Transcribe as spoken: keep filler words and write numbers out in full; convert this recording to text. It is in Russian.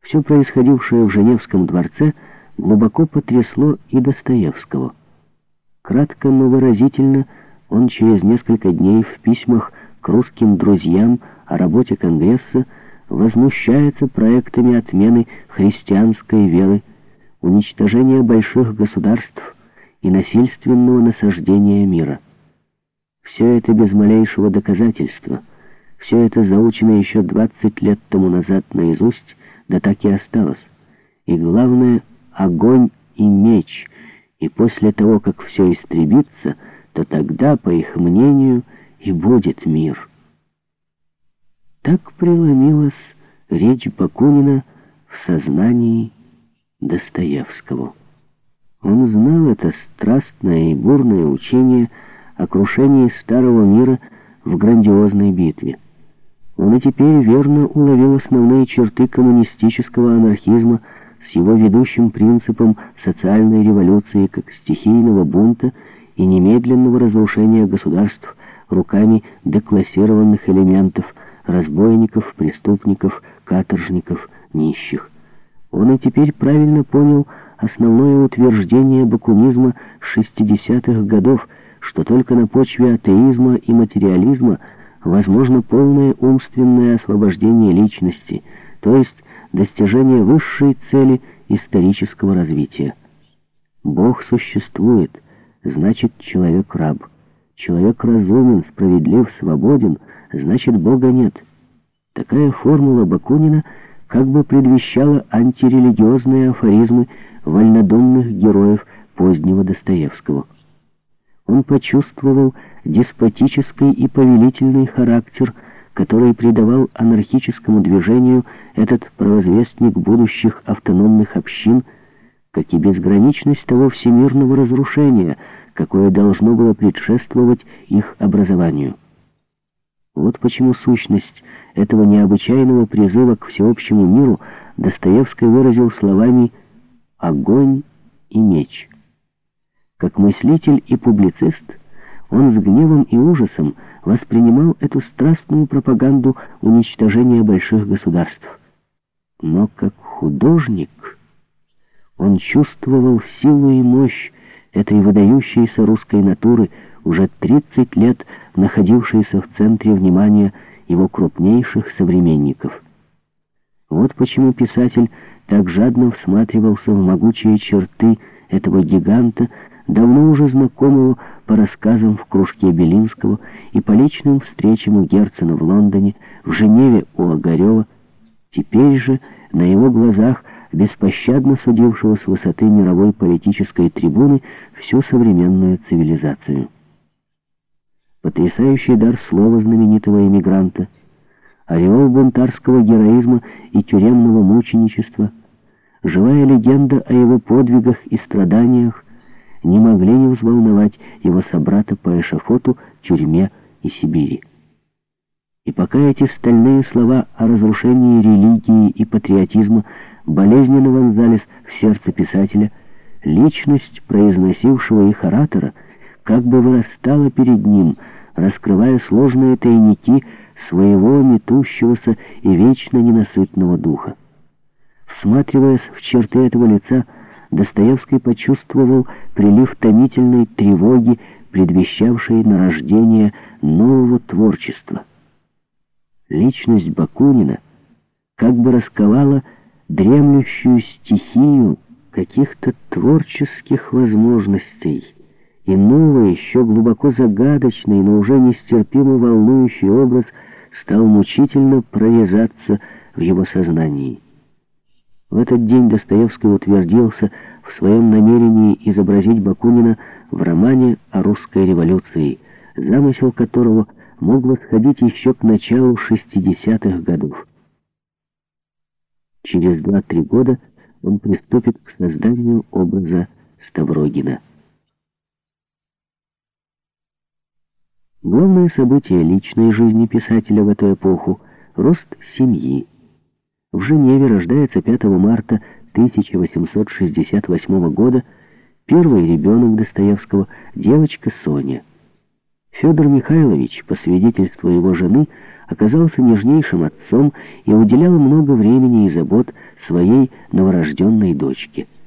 Все происходившее в Женевском дворце глубоко потрясло и Достоевского. Кратко, но выразительно он через несколько дней в письмах к русским друзьям о работе Конгресса возмущается проектами отмены христианской веры, уничтожения больших государств и насильственного насаждения мира. Все это без малейшего доказательства, все это заучено еще двадцать лет тому назад наизусть, да так и осталось. И главное — огонь и меч, и после того, как все истребится, то тогда, по их мнению, и будет мир. Так преломилась речь Бакунина в сознании Достоевского. Он знал это страстное и бурное учение о крушении старого мира в грандиозной битве. Он и теперь верно уловил основные черты коммунистического анархизма с его ведущим принципом социальной революции как стихийного бунта и немедленного разрушения государств руками деклассированных элементов, разбойников, преступников, каторжников, нищих. Он и теперь правильно понял основное утверждение бакунизма шестидесятых годов, что только на почве атеизма и материализма возможно полное умственное освобождение личности, то есть достижение высшей цели исторического развития. Бог существует, значит, человек раб. Человек разумен, справедлив, свободен, значит, Бога нет. Такая формула Бакунина как бы предвещала антирелигиозные афоризмы вольнодумных героев позднего Достоевского. Он почувствовал деспотический и повелительный характер, который придавал анархическому движению этот провозвестник будущих автономных общин, как и безграничность того всемирного разрушения, какое должно было предшествовать их образованию. Вот почему сущность этого необычайного призыва к всеобщему миру Достоевский выразил словами «огонь и меч». Как мыслитель и публицист, он с гневом и ужасом воспринимал эту страстную пропаганду уничтожения больших государств. Но как художник он чувствовал силу и мощь этой выдающейся русской натуры, уже тридцать лет находившейся в центре внимания его крупнейших современников. Вот почему писатель так жадно всматривался в могучие черты этого гиганта, давно уже знакомого по рассказам в кружке Белинского и по личным встречам у Герцена в Лондоне, в Женеве у Огарева, теперь же на его глазах беспощадно судившего с высоты мировой политической трибуны всю современную цивилизацию. Потрясающий дар слова знаменитого эмигранта, ореол бунтарского героизма и тюремного мученичества, живая легенда о его подвигах и страданиях не могли не взволновать его собрата по эшафоту, тюрьме и Сибири. И пока эти стальные слова о разрушении религии и патриотизма болезненно вонзались в сердце писателя, личность произносившего их оратора как бы вырастала перед ним, раскрывая сложные тайники своего метущегося и вечно ненасытного духа. Всматриваясь в черты этого лица, Достоевский почувствовал прилив томительной тревоги, предвещавшей нарождение нового творчества. Личность Бакунина как бы расковала дремлющую стихию каких-то творческих возможностей, и новый, еще глубоко загадочный, но уже нестерпимо волнующий образ стал мучительно прорезаться в его сознании. В этот день Достоевский утвердился в своем намерении изобразить Бакунина в романе о русской революции, замысел которого мог восходить еще к началу шестидесятых годов. Через два-три года он приступит к созданию образа Ставрогина. Главное событие личной жизни писателя в эту эпоху — рост семьи. В Женеве рождается пятого марта тысяча восемьсот шестьдесят восьмого года первый ребенок Достоевского, девочка Соня. Федор Михайлович, по свидетельству его жены, оказался нежнейшим отцом и уделял много времени и забот своей новорожденной дочке.